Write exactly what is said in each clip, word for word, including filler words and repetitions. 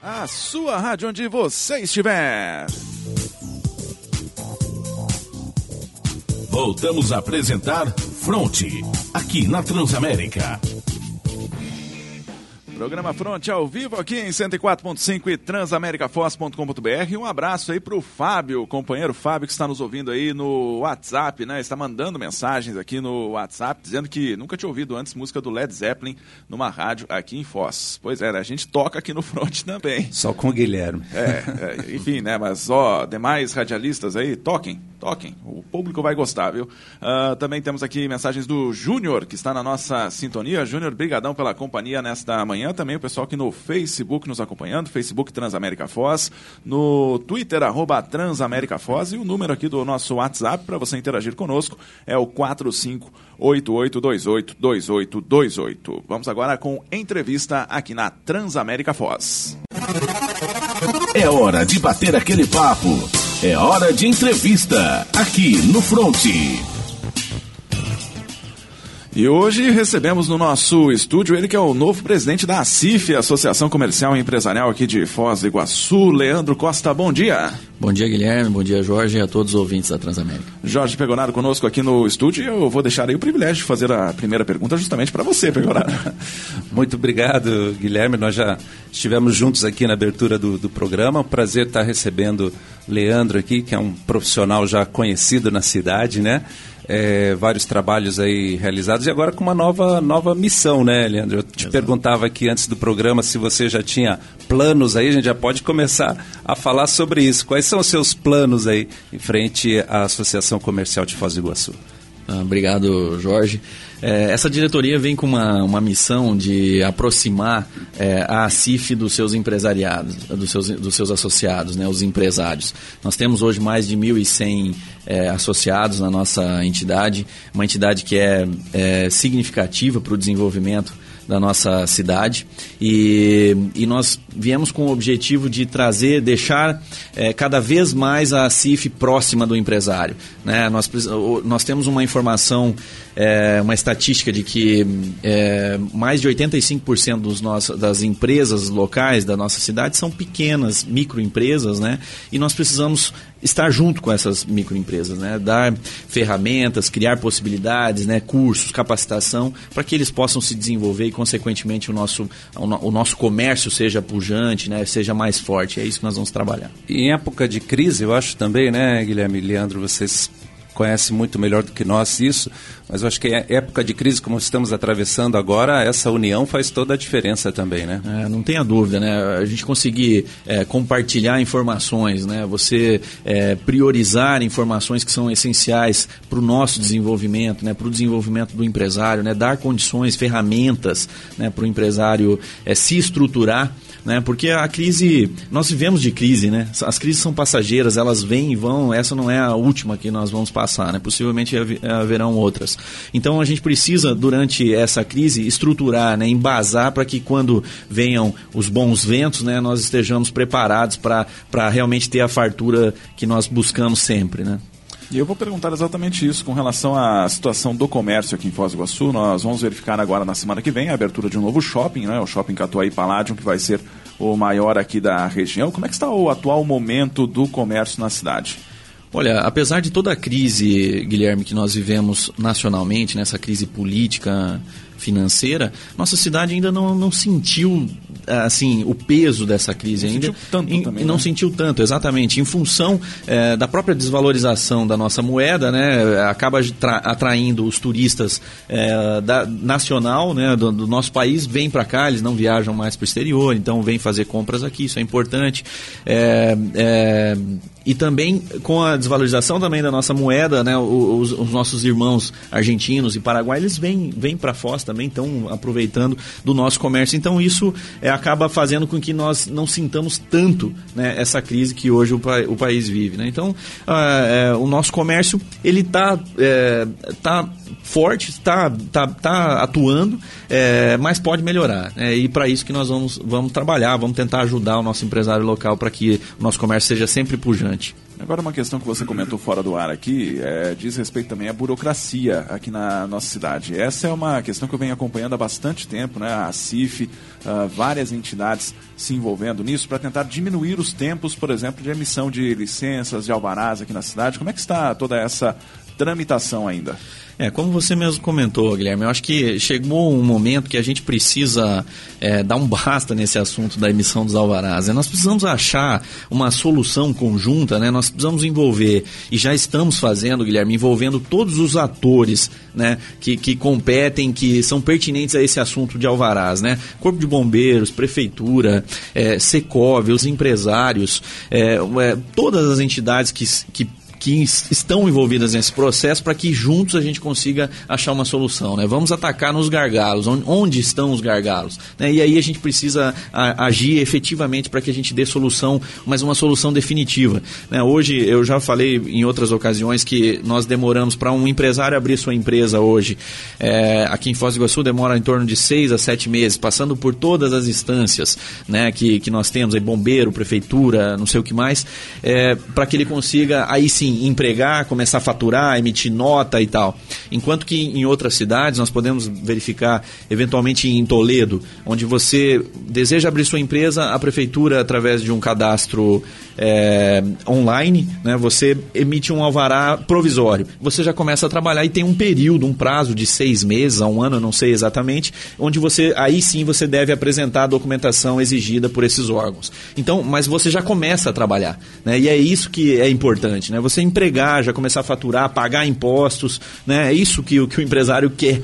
A sua rádio onde você estiver. Voltamos a apresentar Fronte, aqui na Transamérica. Programa Fronte ao vivo aqui em cento e quatro ponto cinco e transamerica foz ponto com ponto b r. Um abraço aí pro Fábio, companheiro Fábio, que está nos ouvindo aí no WhatsApp, né? Está mandando mensagens aqui no WhatsApp, dizendo que nunca tinha ouvido antes música do Led Zeppelin numa rádio aqui em Foz. Pois é, né? A gente toca aqui no Fronte também. Só com o Guilherme. É, é, enfim, né? Mas, ó, demais radialistas aí, toquem, toquem. O público vai gostar, viu? Uh, também temos aqui mensagens do Júnior, que está na nossa sintonia. Júnior, brigadão pela companhia nesta manhã. Também o pessoal aqui no Facebook nos acompanhando, Facebook Transamérica Foz, no Twitter, arroba Transamérica Foz, e o número aqui do nosso WhatsApp para você interagir conosco é o quatro cinco oito oito dois oito dois oito dois oito. Vamos agora com entrevista aqui na Transamérica Foz. É hora de bater aquele papo, é hora de entrevista aqui no Fronte. E hoje recebemos no nosso estúdio ele que é o novo presidente da ACIF, Associação Comercial e Empresarial aqui de Foz do Iguaçu, Leandro Costa. Bom dia. Bom dia, Guilherme. Bom dia, Jorge, e a todos os ouvintes da Transamérica. Jorge Pegoraro conosco aqui no estúdio, e eu vou deixar aí o privilégio de fazer a primeira pergunta justamente para você, Pegoraro. Muito obrigado, Guilherme. Nós já estivemos juntos aqui na abertura do, do programa. Um prazer estar recebendo Leandro aqui, que é um profissional já conhecido na cidade, né? É, vários trabalhos aí realizados e agora com uma nova, nova missão, né, Leandro? Eu te Exato. perguntava aqui antes do programa se você já tinha planos aí, a gente já pode começar a falar sobre isso. Quais são os seus planos aí em frente à Associação Comercial de Foz do Iguaçu? Ah, obrigado, Jorge. É, essa diretoria vem com uma, uma missão de aproximar é, a ACIF dos seus empresariados, dos seus, dos seus associados, né, os empresários. Nós temos hoje mais de mil e cem é, associados na nossa entidade, uma entidade que é, é significativa para o desenvolvimento da nossa cidade, e, e nós viemos com o objetivo de trazer, deixar é, cada vez mais a ACIF próxima do empresário, né? Nós, nós temos uma informação, é, uma estatística de que é, mais de oitenta e cinco por cento dos nossos, das empresas locais da nossa cidade são pequenas microempresas, né? E nós precisamos estar junto com essas microempresas, né? Dar ferramentas, criar possibilidades, né? Cursos, capacitação, para que eles possam se desenvolver e, consequentemente, o nosso, o nosso comércio seja pujante, né? Seja mais forte. É isso que nós vamos trabalhar. E em época de crise, eu acho também, né, Guilherme e Leandro, vocês conhece muito melhor do que nós isso, mas eu acho que em época de crise, como estamos atravessando agora, essa união faz toda a diferença também, né? É, não tenha dúvida, né? A gente conseguir é, compartilhar informações, né? Você é, priorizar informações que são essenciais para o nosso desenvolvimento, né? Para o desenvolvimento do empresário, né? Dar condições, ferramentas, né? Para o empresário é, se estruturar, né? Porque a crise, nós vivemos de crise, né? As crises são passageiras, elas vêm e vão, essa não é a última que nós vamos passar, né? Possivelmente haverão outras. Então a gente precisa, durante essa crise, estruturar, né? Embasar para que quando venham os bons ventos, né? Nós estejamos preparados para para realmente ter a fartura que nós buscamos sempre, né? E eu vou perguntar exatamente isso com relação à situação do comércio aqui em Foz do Iguaçu. Nós vamos verificar agora na semana que vem a abertura de um novo shopping, né? O Shopping Catuaí Palladium, que vai ser o maior aqui da região. Como é que está o atual momento do comércio na cidade? Olha, apesar de toda a crise, Guilherme, que nós vivemos nacionalmente, nessa crise política, financeira, nossa cidade ainda não, não sentiu assim, o peso dessa crise. Não ainda sentiu tanto em, também, Não né? sentiu tanto, exatamente. Em função é, da própria desvalorização da nossa moeda, né, acaba tra- atraindo os turistas é, da, nacional, né, do, do nosso país, vêm para cá, eles não viajam mais para o exterior, então vêm fazer compras aqui, isso é importante. É, é, e também com a desvalorização também da nossa moeda, né, os, os nossos irmãos argentinos e paraguaios, eles vêm, vêm para Foz também, estão aproveitando do nosso comércio. Então isso é, acaba fazendo com que nós não sintamos tanto, né, essa crise que hoje o, pa- o país vive, né? Então ah, é, o nosso comércio ele está é, tá forte, está tá, tá atuando, é, mas pode melhorar, né? E para isso que nós vamos, vamos trabalhar, vamos tentar ajudar o nosso empresário local para que o nosso comércio seja sempre pujante. importante. Agora, uma questão que você comentou fora do ar aqui, é, diz respeito também à burocracia aqui na nossa cidade. Essa é uma questão que eu venho acompanhando há bastante tempo, né? A CIF, uh, várias entidades se envolvendo nisso para tentar diminuir os tempos, por exemplo, de emissão de licenças, de alvarás aqui na cidade. Como é que está toda essa tramitação ainda? É, como você mesmo comentou, Guilherme, eu acho que chegou um momento que a gente precisa é, dar um basta nesse assunto da emissão dos alvarás. Né? Nós precisamos achar uma solução conjunta, né? Nós precisamos envolver, e já estamos fazendo, Guilherme, envolvendo todos os atores, né, que, que competem, que são pertinentes a esse assunto de alvarás. Né? Corpo de Bombeiros, Prefeitura, é, Secov, os empresários, é, é, todas as entidades que, que que estão envolvidas nesse processo para que juntos a gente consiga achar uma solução. Né? Vamos atacar nos gargalos, onde, onde estão os gargalos. Né? E aí a gente precisa a, agir efetivamente para que a gente dê solução, mas uma solução definitiva. Né? Hoje, eu já falei em outras ocasiões que nós demoramos para um empresário abrir sua empresa hoje. É, aqui em Foz do Iguaçu demora em torno de seis a sete meses, passando por todas as instâncias, né, que, que nós temos, aí, bombeiro, prefeitura, não sei o que mais, é, para que ele consiga, aí sim, empregar, começar a faturar, emitir nota e tal. Enquanto que em outras cidades nós podemos verificar, eventualmente em Toledo, onde você deseja abrir sua empresa, a prefeitura, através de um cadastro é, online, né, você emite um alvará provisório. Você já começa a trabalhar e tem um período, um prazo de seis meses a um ano, eu não sei exatamente, onde você, aí sim você deve apresentar a documentação exigida por esses órgãos. Então, mas você já começa a trabalhar, né, e é isso que é importante, né, você empregar, já começar a faturar, pagar impostos, né? É isso que, que o empresário quer,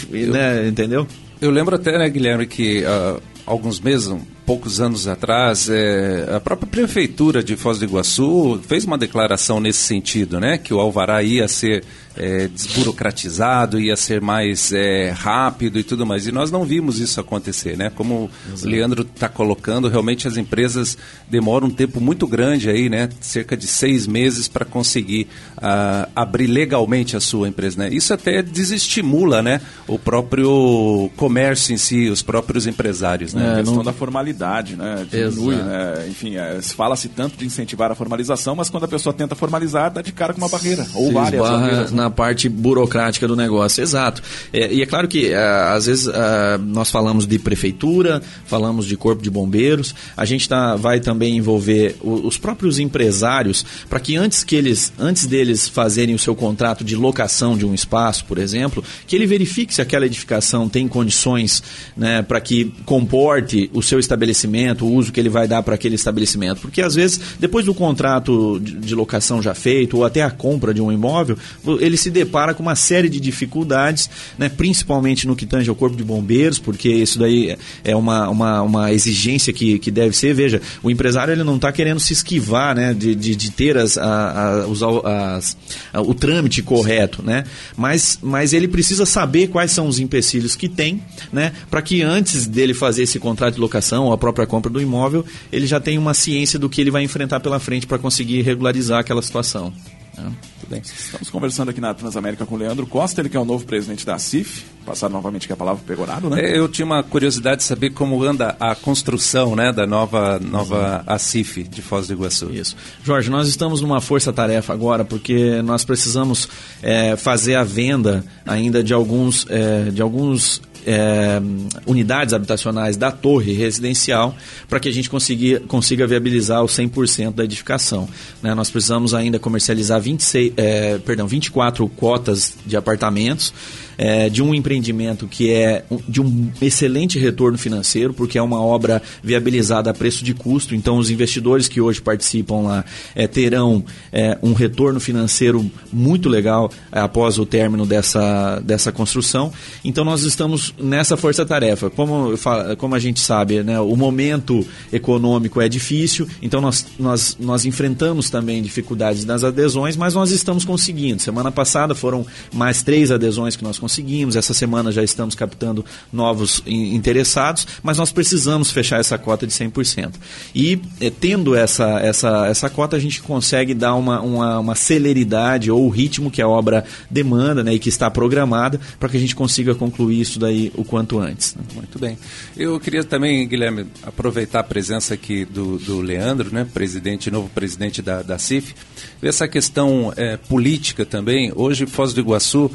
né? Entendeu? Eu lembro até, né, Guilherme, que uh, alguns meses, um, poucos anos atrás, é, a própria prefeitura de Foz do Iguaçu fez uma declaração nesse sentido, né? Que o alvará ia ser é, desburocratizado, ia ser mais é, rápido e tudo mais. E nós não vimos isso acontecer, né? Como Exato. O Leandro está colocando, realmente as empresas demoram um tempo muito grande aí, né? Cerca de seis meses para conseguir uh, abrir legalmente a sua empresa, né? Isso até desestimula, né? O próprio comércio em si, os próprios empresários, né? É, a questão não... da formalidade, né? Diminui, né? Enfim, é, fala-se tanto de incentivar a formalização, mas quando a pessoa tenta formalizar, dá de cara com uma barreira, ou Se várias barreiras. Na parte burocrática do negócio, exato. É, e é claro que, é, às vezes, é, nós falamos de prefeitura, falamos de corpo de bombeiros, a gente tá, vai também envolver o, os próprios empresários, para que antes que eles, antes deles fazerem o seu contrato de locação de um espaço, por exemplo, que ele verifique se aquela edificação tem condições, né, para que comporte o seu estabelecimento, o uso que ele vai dar para aquele estabelecimento. Porque, às vezes, depois do contrato de, de locação já feito, ou até a compra de um imóvel, ele se depara com uma série de dificuldades, né, principalmente no que tange ao corpo de bombeiros, porque isso daí é uma, uma, uma exigência que, que deve ser. Veja, o empresário ele não está querendo se esquivar, né, de, de, de ter as, a, a, os, as, a, o trâmite correto, né, mas, mas ele precisa saber quais são os empecilhos que tem, né, para que antes dele fazer esse contrato de locação ou a própria compra do imóvel, ele já tenha uma ciência do que ele vai enfrentar pela frente para conseguir regularizar aquela situação. Muito bem. Estamos conversando aqui na Transamérica com o Leandro Costa, ele que é o novo presidente da CIF. Passar novamente aqui a palavra para o Pegorado, né? Eu tinha uma curiosidade de saber como anda a construção, né, da nova, nova A C I F de Foz do Iguaçu. Isso. Jorge, nós estamos numa força-tarefa agora porque nós precisamos é, fazer a venda ainda de alguns, é, de alguns É, unidades habitacionais da torre residencial para que a gente consiga, consiga viabilizar o cem por cento da edificação. Né? Nós precisamos ainda comercializar vinte e seis, é, perdão, vinte e quatro cotas de apartamentos é, de um empreendimento que é de um excelente retorno financeiro, porque é uma obra viabilizada a preço de custo. Então os investidores que hoje participam lá é, terão é, um retorno financeiro muito legal é, após o término dessa, dessa construção. Então nós estamos nessa força-tarefa. Como, como a gente sabe, né, o momento econômico é difícil, então nós, nós, nós enfrentamos também dificuldades nas adesões, mas nós estamos conseguindo. Semana passada foram mais três adesões que nós conseguimos, essa semana já estamos captando novos interessados, mas nós precisamos fechar essa cota de cem por cento. E eh, tendo essa, essa, essa cota, a gente consegue dar uma, uma, uma celeridade ou o ritmo que a obra demanda, né, e que está programada para que a gente consiga concluir isso daí aí o quanto antes. Né? Muito bem. Eu queria também, Guilherme, aproveitar a presença aqui do, do Leandro, né, presidente, novo presidente da, da C I F, ver essa questão é, política também. Hoje, Foz do Iguaçu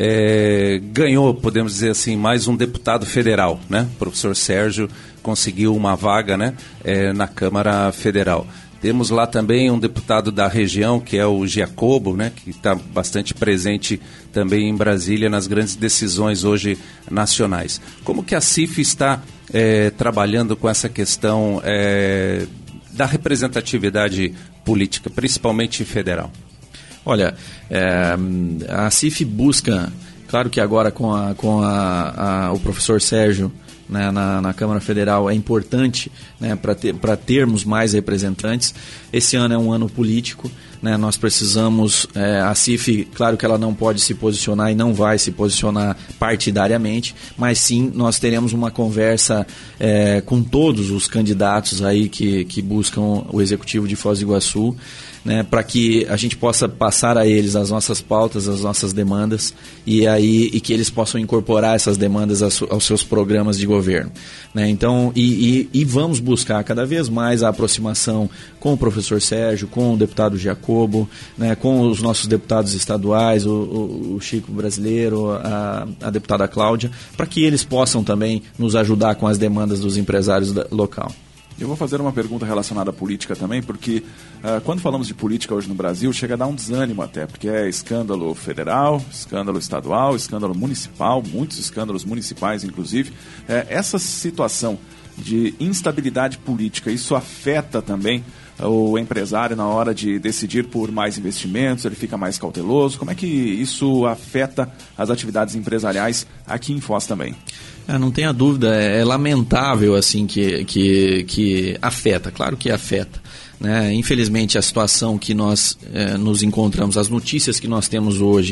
é, ganhou, podemos dizer assim, mais um deputado federal, né? O professor Sérgio conseguiu uma vaga, né, é, na Câmara Federal. Temos lá também um deputado da região, que é o Giacobo, né, que está bastante presente também em Brasília nas grandes decisões hoje nacionais. Como que a C I F está é, trabalhando com essa questão é, da representatividade política, principalmente federal? Olha, é, a C I F busca, claro que agora com, a, com a, a, o professor Sérgio, né, na, na Câmara Federal é importante, né, para ter, para termos mais representantes. Esse ano é um ano político, né, nós precisamos, é, a C I F, claro que ela não pode se posicionar e não vai se posicionar partidariamente, mas sim nós teremos uma conversa é, com todos os candidatos aí que, que buscam o Executivo de Foz do Iguaçu, né, para que a gente possa passar a eles as nossas pautas, as nossas demandas e, aí, e que eles possam incorporar essas demandas aos, aos seus programas de governo. Né? Então, e, e, e vamos buscar cada vez mais a aproximação com o professor Sérgio, com o deputado Giacobo, né, com os nossos deputados estaduais, o, o, o Chico Brasileiro, a, a deputada Cláudia, para que eles possam também nos ajudar com as demandas dos empresários da, local. Eu vou fazer uma pergunta relacionada à política também, porque uh, quando falamos de política hoje no Brasil, chega a dar um desânimo até, porque é escândalo federal, escândalo estadual, escândalo municipal, muitos escândalos municipais, inclusive. É, essa situação de instabilidade política, isso afeta também o empresário na hora de decidir por mais investimentos, ele fica mais cauteloso? Como é que isso afeta as atividades empresariais aqui em Foz também? É, não tenha dúvida, é, é lamentável assim que, que, que afeta, claro que afeta. Né? Infelizmente a situação que nós é, nos encontramos, as notícias que nós temos hoje,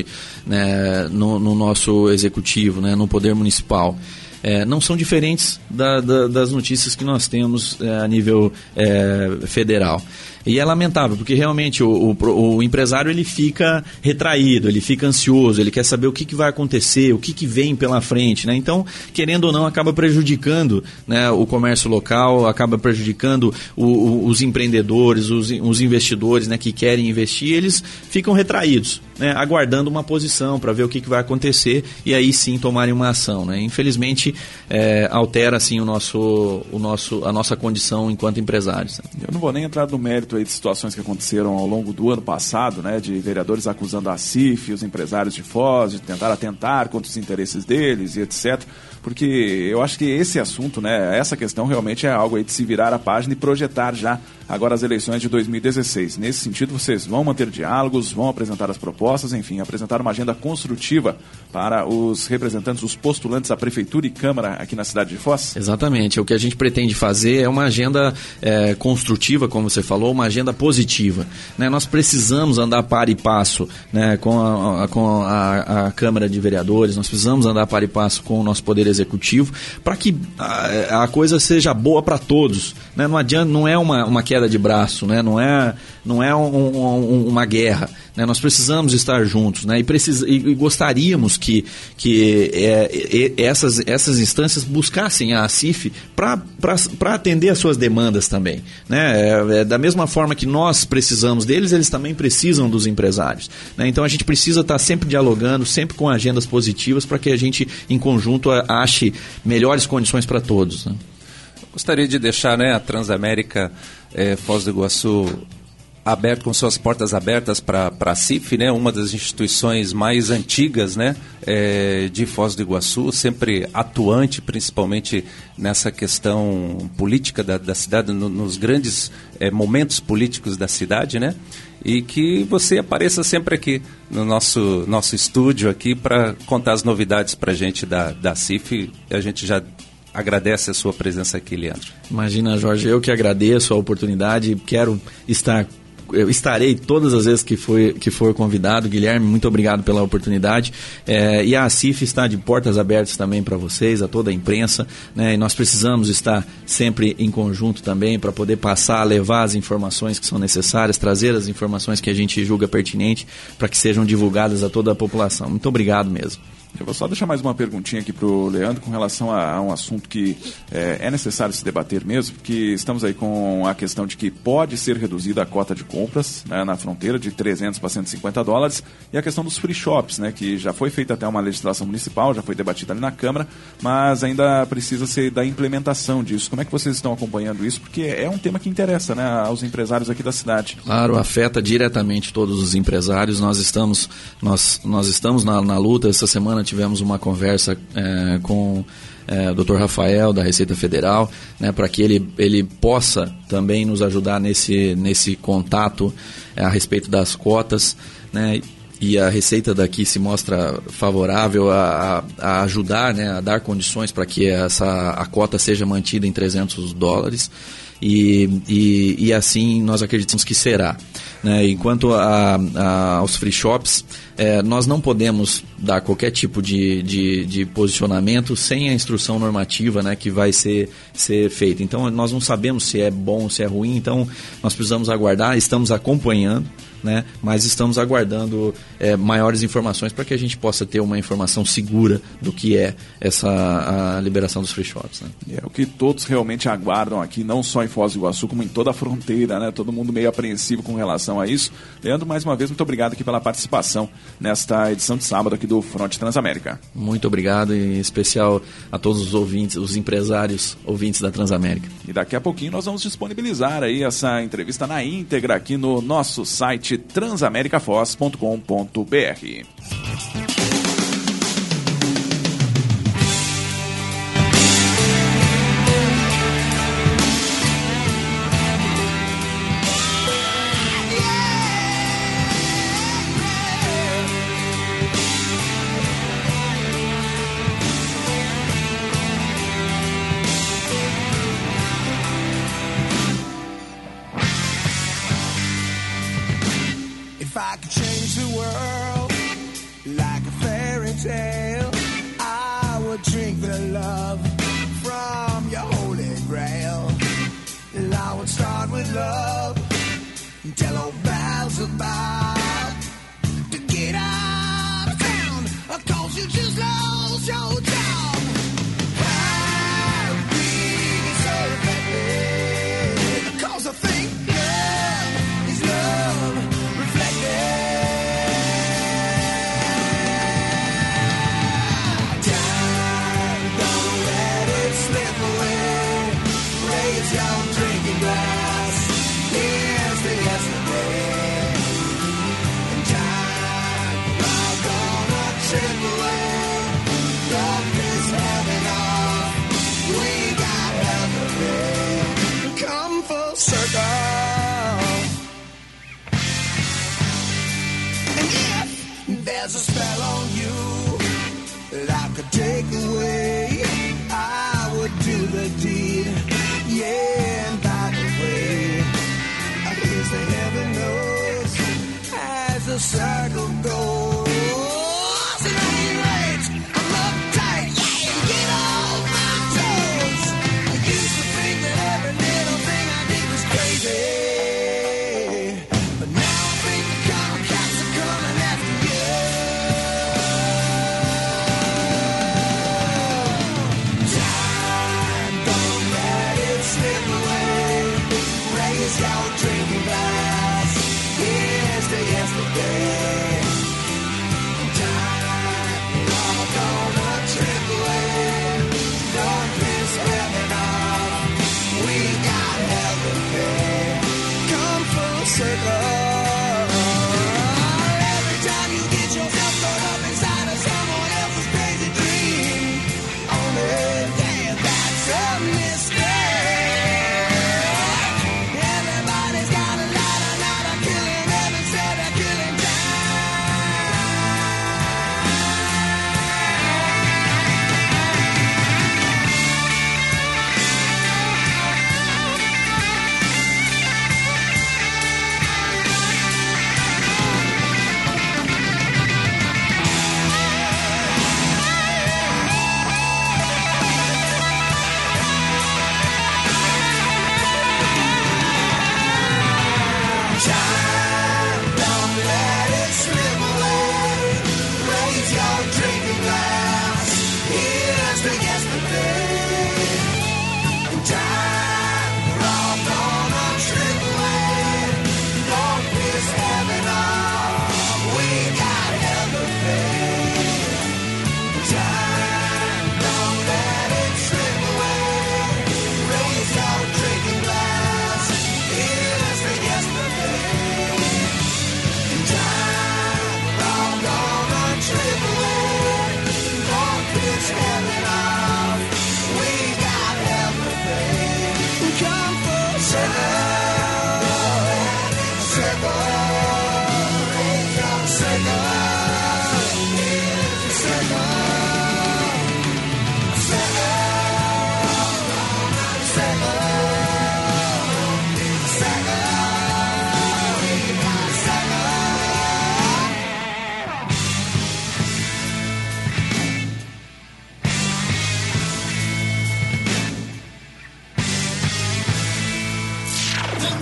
né, no, no nosso executivo, né, no poder municipal, É, não são diferentes da, da, das notícias que nós temos é, a nível é, federal. E é lamentável, porque realmente o, o, o empresário ele fica retraído, ele fica ansioso, ele quer saber o que, que vai acontecer, o que, que vem pela frente. Né? Então, querendo ou não, acaba prejudicando, né, o comércio local, acaba prejudicando o, o, os empreendedores, os, os investidores, né, que querem investir, eles ficam retraídos, né, aguardando uma posição para ver o que, que vai acontecer e aí sim tomarem uma ação. Né? Infelizmente, é, altera assim, o nosso, o nosso, a nossa condição enquanto empresários. Né? Eu não vou nem entrar no mérito aí de situações que aconteceram ao longo do ano passado, né, de vereadores acusando a C I F, os empresários de Foz, de tentar atentar contra os interesses deles e etcétera. Porque eu acho que esse assunto, né, essa questão realmente é algo aí de se virar a página e projetar já agora as eleições de dois mil e dezesseis. Nesse sentido, vocês vão manter diálogos, vão apresentar as propostas, enfim, apresentar uma agenda construtiva para os representantes, os postulantes à Prefeitura e Câmara aqui na cidade de Foz? Exatamente. O que a gente pretende fazer é uma agenda é, construtiva, como você falou, uma agenda positiva. Né? Nós precisamos andar par e passo, né, com, a, a, com a, a Câmara de Vereadores, nós precisamos andar par e passo com o nosso Poder Executivo para que a, a coisa seja boa para todos. Né? Não adianta, não é uma, uma queda de braço, né? não é, não é um, um, uma guerra. Né? Nós precisamos estar juntos, né? e, precisa, e, e gostaríamos que, que é, é, essas, essas instâncias buscassem a C I F para atender as suas demandas também. Né? É, é, da mesma forma que nós precisamos deles, eles também precisam dos empresários. Né? Então a gente precisa estar sempre dialogando, sempre com agendas positivas para que a gente, em conjunto, ache melhores condições para todos. Né? Gostaria de deixar, né, a Transamérica é, Foz do Iguaçu aberto, com suas portas abertas para a C I F, né, uma das instituições mais antigas, né, é, de Foz do Iguaçu, sempre atuante, principalmente nessa questão política da, da cidade, no, nos grandes é, momentos políticos da cidade, né, e que você apareça sempre aqui no nosso, nosso estúdio aqui para contar as novidades para a gente da, da C I F. A gente já agradece a sua presença aqui, Leandro. Imagina, Jorge, eu que agradeço a oportunidade, quero estar... Eu estarei todas as vezes que for, que for convidado. Guilherme, muito obrigado pela oportunidade. É, e a C I F está de portas abertas também para vocês, a toda a imprensa. Né? E nós precisamos estar sempre em conjunto também para poder passar, levar as informações que são necessárias, trazer as informações que a gente julga pertinente para que sejam divulgadas a toda a população. Muito obrigado mesmo. Eu vou só deixar mais uma perguntinha aqui para o Leandro com relação a, a um assunto que é, é necessário se debater mesmo, porque estamos aí com a questão de que pode ser reduzida a cota de compras, né, na fronteira de trezentos para cento e cinquenta dólares, e a questão dos free shops, né, que já foi feita até uma legislação municipal, já foi debatida ali na Câmara, mas ainda precisa ser da implementação disso. Como é que vocês estão acompanhando isso? Porque é um tema que interessa, né, aos empresários aqui da cidade. Claro, afeta diretamente todos os empresários. Nós estamos, nós, nós estamos na, na luta. Essa semana tivemos uma conversa é, com é, o doutor Rafael, da Receita Federal, né, para que ele, ele possa também nos ajudar nesse, nesse contato é, a respeito das cotas, né, e a Receita daqui se mostra favorável a, a, a ajudar, né, a dar condições para que essa, a cota seja mantida em trezentos dólares. E, e, e assim nós acreditamos que será, né? Enquanto a, a, aos free shops, é, nós não podemos dar qualquer tipo de, de, de posicionamento sem a instrução normativa, né, que vai ser, ser feita. Então nós não sabemos se é bom, se é ruim, então nós precisamos aguardar, estamos acompanhando, né, mas estamos aguardando é, maiores informações para que a gente possa ter uma informação segura do que é essa a liberação dos free shops, né? É o que todos realmente aguardam aqui, não só em Foz do Iguaçu, como em toda a fronteira, né? Todo mundo meio apreensivo com relação a isso. Leandro, mais uma vez, muito obrigado aqui pela participação nesta edição de sábado aqui do Fronte Transamérica. Muito obrigado, em especial a todos os ouvintes, os empresários ouvintes da Transamérica. E daqui a pouquinho nós vamos disponibilizar aí essa entrevista na íntegra aqui no nosso site transamericafoz ponto com ponto b r. There's a spell on you that I could take away. I would do the deed, yeah, and by the way, here's the heaven knows as the circle goes. And I ain't right, I'm uptight, yeah, and get off my toes. I used to think that every little thing I did was crazy.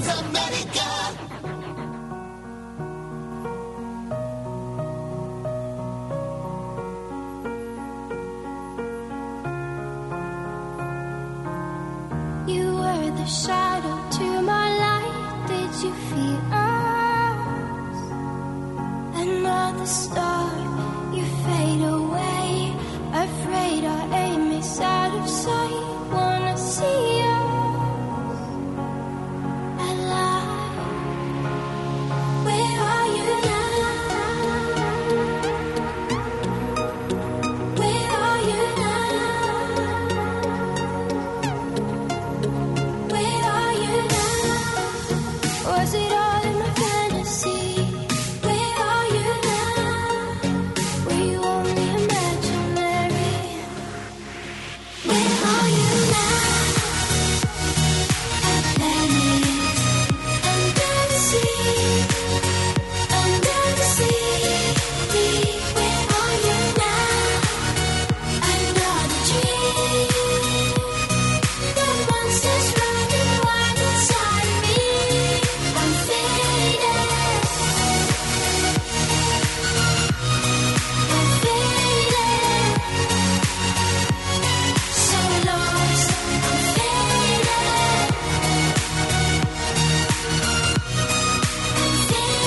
Transamérica. You were the shadow to my light. Did you feel us? Another star, you fade away. Afraid our aim is out of sight. Wanna see us alive. Where are you now? Where are you now? Where are you now? Was it all in my fantasy? Where are you now? Were you only imaginary? Where are you now? Atlantis, under the sea, under the sea. Where are you now? Another dream. The monsters running wild inside me. I'm faded. I'm faded. So lost. I'm faded. I'm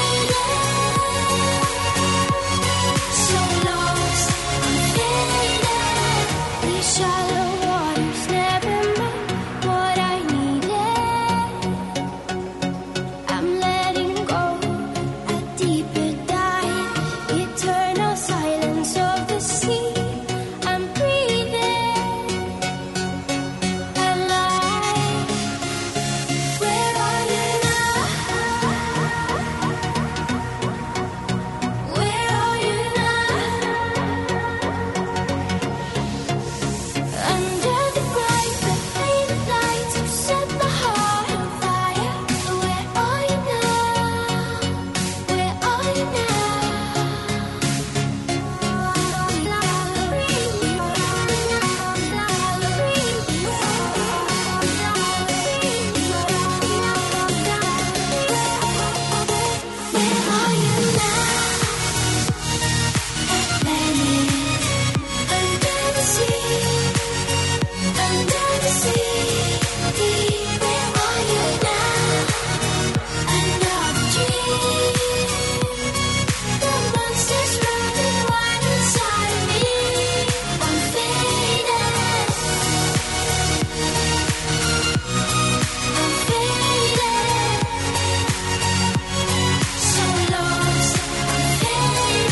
faded. So lost. I'm faded. These shallow waters never meant what I needed. I'm letting go, a deeper dive, eternal silence of the sea. I'm breathing alive. Where are you now? Where are you now? Under the bright, the faded lights, you set the heart on fire. Where are you now? Where are you Where are you now? Atlantis, under the sea, under the sea. Where are you now? Another dream. The monsters running wild inside of me. I'm faded. I'm faded. So lost. I'm faded.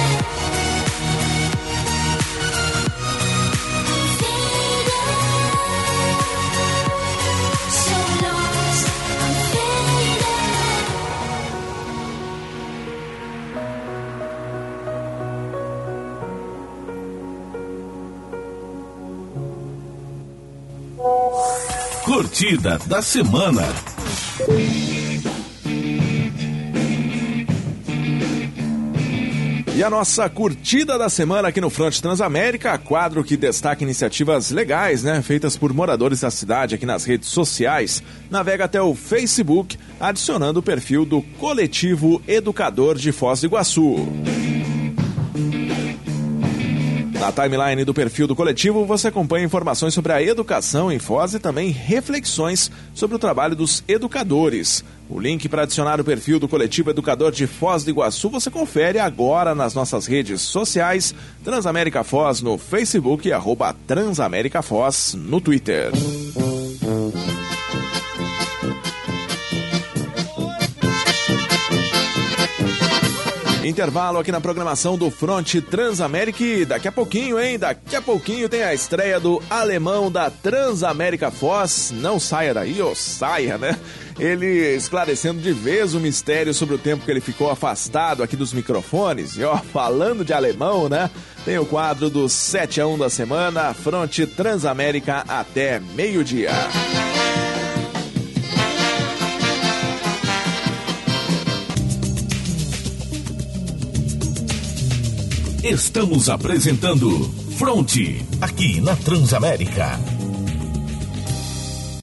I'm faded. So lost. I'm faded. Curtida da semana. E a nossa curtida da semana aqui no Front Transamérica, quadro que destaca iniciativas legais, né, feitas por moradores da cidade aqui nas redes sociais. Navega até o Facebook, adicionando o perfil do Coletivo Educador de Foz do Iguaçu. Na timeline do perfil do coletivo, você acompanha informações sobre a educação em Foz e também reflexões sobre o trabalho dos educadores. O link para adicionar o perfil do Coletivo Educador de Foz do Iguaçu você confere agora nas nossas redes sociais, Transamérica Foz no Facebook e arroba Transamérica Foz no Twitter. Intervalo aqui na programação do Front Transamérica e daqui a pouquinho, hein? Daqui a pouquinho tem a estreia do alemão da Transamérica Foz. Não saia daí, ou saia, né? Ele esclarecendo de vez o mistério sobre o tempo que ele ficou afastado aqui dos microfones. E ó, falando de alemão, né? Tem o quadro do sete a um da semana, Front Transamérica até meio-dia. Estamos apresentando Fronte, aqui na Transamérica.